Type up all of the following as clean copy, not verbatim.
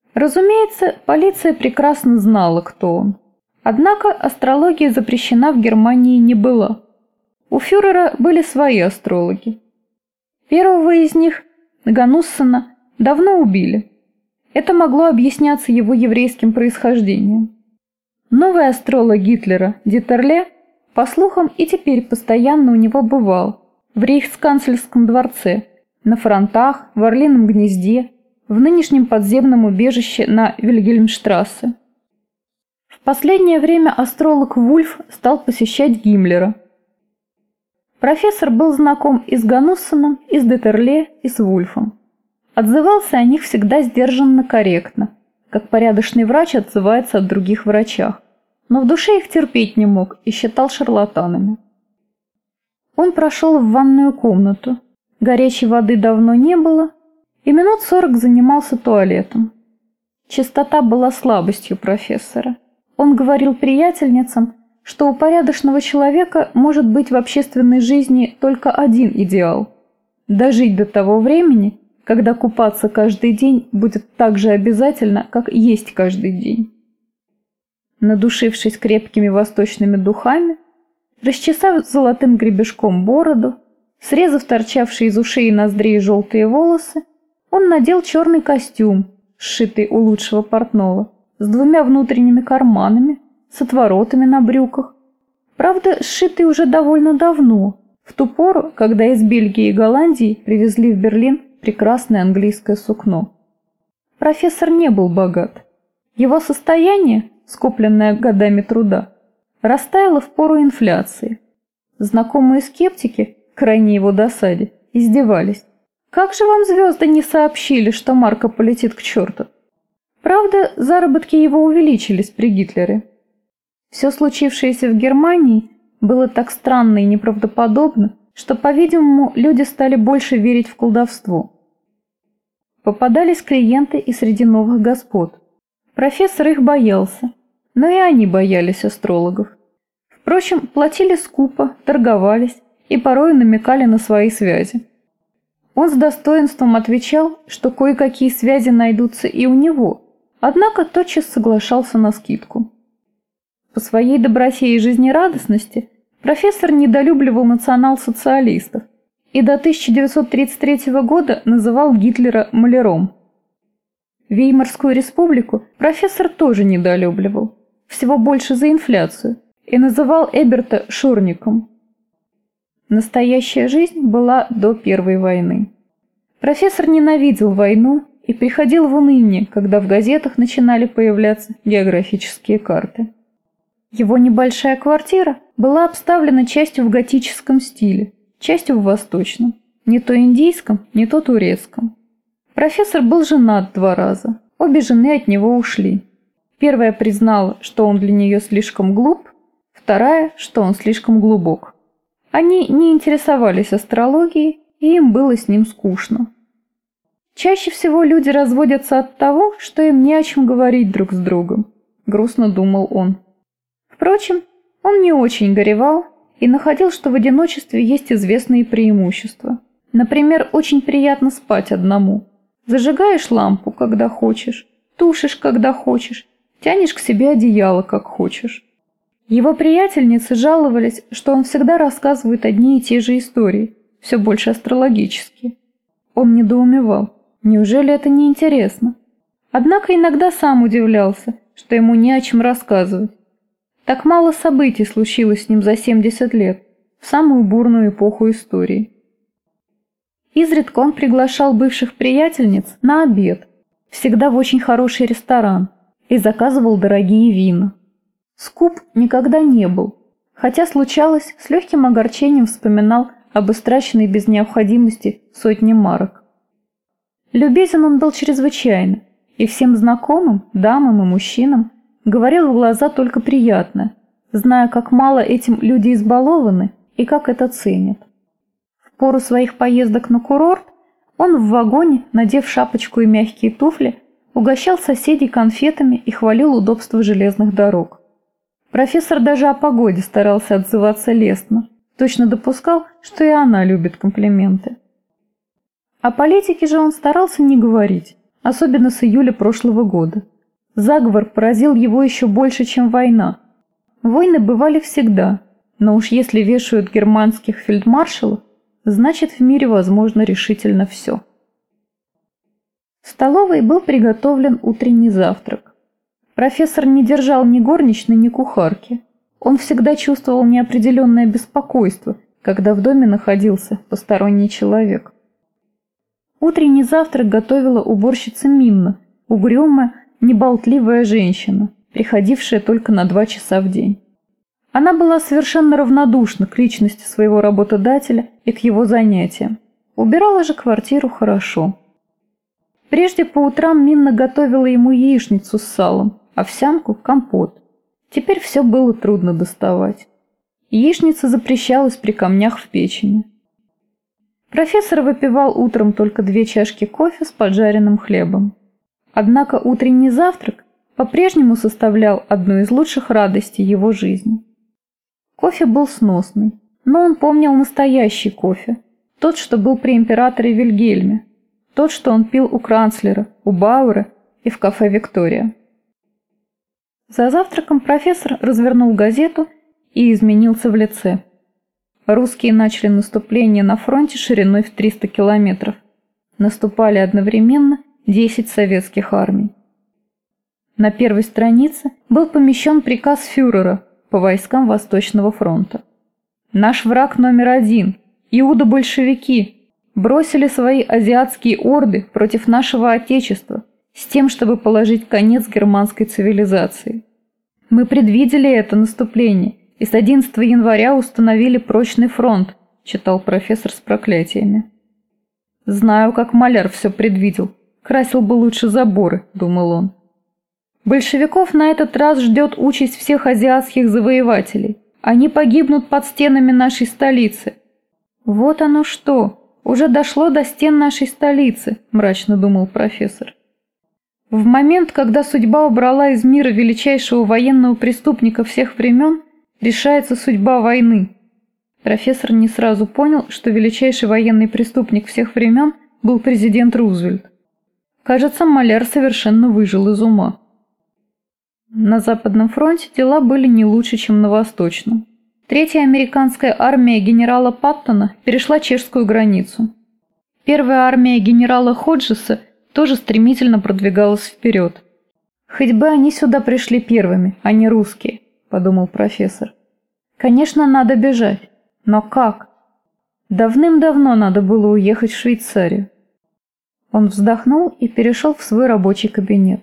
Разумеется, полиция прекрасно знала, кто он. Однако астрология запрещена в Германии не была. У фюрера были свои астрологи. Первого из них, Гануссена, давно убили. Это могло объясняться его еврейским происхождением. Новый астролог Гитлера, Дитерле, по слухам, и теперь постоянно у него бывал в рейхсканцлерском дворце, на фронтах, в Орлином гнезде, в нынешнем подземном убежище на Вильгельмштрассе. В последнее время астролог Вульф стал посещать Гиммлера. Профессор был знаком и с Гануссеном, и с Дитерле, и с Вульфом. Отзывался о них всегда сдержанно корректно, как порядочный врач отзывается о других врачах, но в душе их терпеть не мог и считал шарлатанами. Он прошел в ванную комнату. Горячей воды давно не было, и минут 40 занимался туалетом. Чистота была слабостью профессора. Он говорил приятельницам, что у порядочного человека может быть в общественной жизни только один идеал – дожить до того времени, когда купаться каждый день будет так же обязательно, как есть каждый день. Надушившись крепкими восточными духами, расчесав золотым гребешком бороду, срезав торчавшие из ушей и ноздрей желтые волосы, он надел черный костюм, сшитый у лучшего портного, с 2 внутренними карманами, с отворотами на брюках. Правда, сшитый уже довольно давно, в ту пору, когда из Бельгии и Голландии привезли в Берлин прекрасное английское сукно. Профессор не был богат. Его состояние, скопленное годами труда, растаяло в пору инфляции. Знакомые скептики, крайне его досаде, издевались. Как же вам звезды не сообщили, что марка полетит к черту? Правда, заработки его увеличились при Гитлере. Все случившееся в Германии было так странно и неправдоподобно, что, по-видимому, люди стали больше верить в колдовство. Попадались клиенты и среди новых господ. Профессор их боялся, но и они боялись астрологов. Впрочем, платили скупо, торговались и порой намекали на свои связи. Он с достоинством отвечал, что кое-какие связи найдутся и у него, однако тотчас соглашался на скидку. По своей доброте и жизнерадостности профессор недолюбливал национал-социалистов и до 1933 года называл Гитлера маляром. Веймарскую республику профессор тоже недолюбливал, всего больше за инфляцию, и называл Эберта шурником. Настоящая жизнь была до Первой войны. Профессор ненавидел войну и приходил в уныние, когда в газетах начинали появляться географические карты. Его небольшая квартира была обставлена частью в готическом стиле, частью в восточном, не то индийском, не то турецком. Профессор был женат 2 раза, обе жены от него ушли. Первая признала, что он для нее слишком глуп, вторая, что он слишком глубок. Они не интересовались астрологией, и им было с ним скучно. Чаще всего люди разводятся от того, что им не о чем говорить друг с другом, грустно думал он. Впрочем, он не очень горевал и находил, что в одиночестве есть известные преимущества. Например, очень приятно спать одному. Зажигаешь лампу, когда хочешь, тушишь, когда хочешь, тянешь к себе одеяло, как хочешь. Его приятельницы жаловались, что он всегда рассказывает одни и те же истории, все больше астрологические. Он недоумевал. Неужели это не интересно? Однако иногда сам удивлялся, что ему не о чем рассказывать. Так мало событий случилось с ним за 70 лет, в самую бурную эпоху истории. Изредка он приглашал бывших приятельниц на обед, всегда в очень хороший ресторан, и заказывал дорогие вина. Скуп никогда не был, хотя случалось, с легким огорчением вспоминал об истраченной без необходимости 100 марок. Любезен он был чрезвычайно, и всем знакомым, дамам и мужчинам, говорил в глаза только приятное, зная, как мало этим люди избалованы и как это ценят. В пору своих поездок на курорт он в вагоне, надев шапочку и мягкие туфли, угощал соседей конфетами и хвалил удобство железных дорог. Профессор даже о погоде старался отзываться лестно, точно допускал, что и она любит комплименты. О политике же он старался не говорить, особенно с июля прошлого года. Заговор поразил его еще больше, чем война. Войны бывали всегда, но уж если вешают германских фельдмаршалов, значит в мире возможно решительно все. В столовой был приготовлен утренний завтрак. Профессор не держал ни горничной, ни кухарки. Он всегда чувствовал неопределенное беспокойство, когда в доме находился посторонний человек. Утренний завтрак готовила уборщица Минна, угрюмая, неболтливая женщина, приходившая только на 2 часа в день. Она была совершенно равнодушна к личности своего работодателя и к его занятиям. Убирала же квартиру хорошо. Прежде по утрам Минна готовила ему яичницу с салом, овсянку, компот. Теперь все было трудно доставать. Яичница запрещалась при камнях в печени. Профессор выпивал утром только 2 чашки кофе с поджаренным хлебом. Однако утренний завтрак по-прежнему составлял одну из лучших радостей его жизни. Кофе был сносный, но он помнил настоящий кофе, тот, что был при императоре Вильгельме, тот, что он пил у канцлера, у Бауэра и в кафе «Виктория». За завтраком профессор развернул газету и изменился в лице. Русские начали наступление на фронте шириной в 300 километров. Наступали одновременно 10 советских армий. На первой странице был помещен приказ фюрера по войскам Восточного фронта. «Наш враг номер 1, иудо-большевики, бросили свои азиатские орды против нашего Отечества с тем, чтобы положить конец германской цивилизации. Мы предвидели это наступление и с 11 января установили прочный фронт», читал профессор с проклятиями. «Знаю, как маляр все предвидел. Красил бы лучше заборы», — думал он. «Большевиков на этот раз ждет участь всех азиатских завоевателей. Они погибнут под стенами нашей столицы». «Вот оно что, уже дошло до стен нашей столицы», — мрачно думал профессор. В момент, когда судьба убрала из мира величайшего военного преступника всех времен, решается судьба войны. Профессор не сразу понял, что величайший военный преступник всех времен был президент Рузвельт. Кажется, маляр совершенно выжил из ума. На Западном фронте дела были не лучше, чем на Восточном. Третья американская армия генерала Паттона перешла чешскую границу. Первая армия генерала Ходжеса тоже стремительно продвигалась вперед. «Хоть бы они сюда пришли первыми, а не русские», – подумал профессор. «Конечно, надо бежать. Но как? Давным-давно надо было уехать в Швейцарию». Он вздохнул и перешел в свой рабочий кабинет.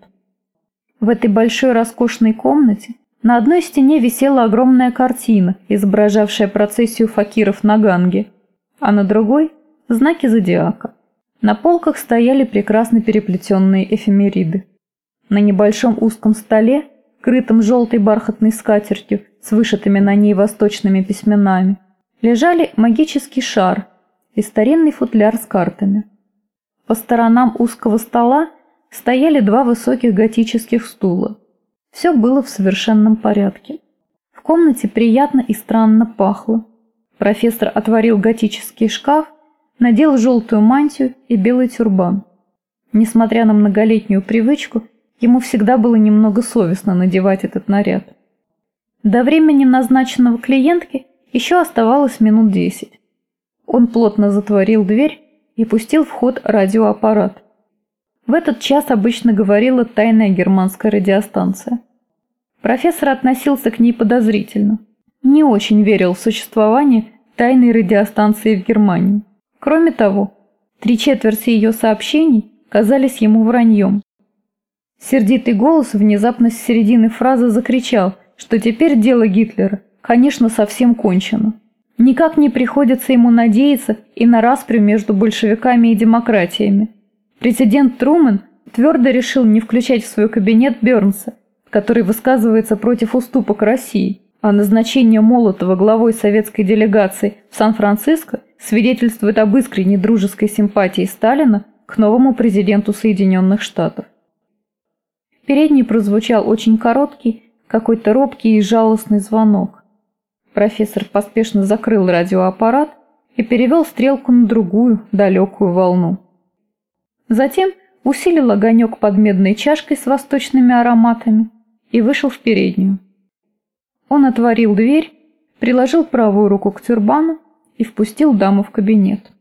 В этой большой роскошной комнате на одной стене висела огромная картина, изображавшая процессию факиров на Ганге, а на другой – знаки зодиака. На полках стояли прекрасно переплетенные эфемериды. На небольшом узком столе, крытом желтой бархатной скатертью с вышитыми на ней восточными письменами, лежали магический шар и старинный футляр с картами. По сторонам узкого стола стояли 2 высоких готических стула. Все было в совершенном порядке. В комнате приятно и странно пахло. Профессор отворил готический шкаф, надел желтую мантию и белый тюрбан. Несмотря на многолетнюю привычку, ему всегда было немного совестно надевать этот наряд. До времени, назначенного клиентке, еще оставалось минут 10. Он плотно затворил дверь и пустил в ход радиоаппарат. В этот час обычно говорила тайная германская радиостанция. Профессор относился к ней подозрительно. Не очень верил в существование тайной радиостанции в Германии. Кроме того, 3/4 ее сообщений казались ему враньем. Сердитый голос внезапно с середины фразы закричал, что теперь дело Гитлера, конечно, совсем кончено. Никак не приходится ему надеяться и на распрю между большевиками и демократиями. Президент Трумэн твердо решил не включать в свой кабинет Бёрнса, который высказывается против уступок России, а назначение Молотова главой советской делегации в Сан-Франциско свидетельствует об искренней дружеской симпатии Сталина к новому президенту Соединенных Штатов. В передней прозвучал очень короткий, какой-то робкий и жалостный звонок. Профессор поспешно закрыл радиоаппарат и перевел стрелку на другую, далекую волну. Затем усилил огонек под медной чашкой с восточными ароматами и вышел в переднюю. Он отворил дверь, приложил правую руку к тюрбану и впустил даму в кабинет.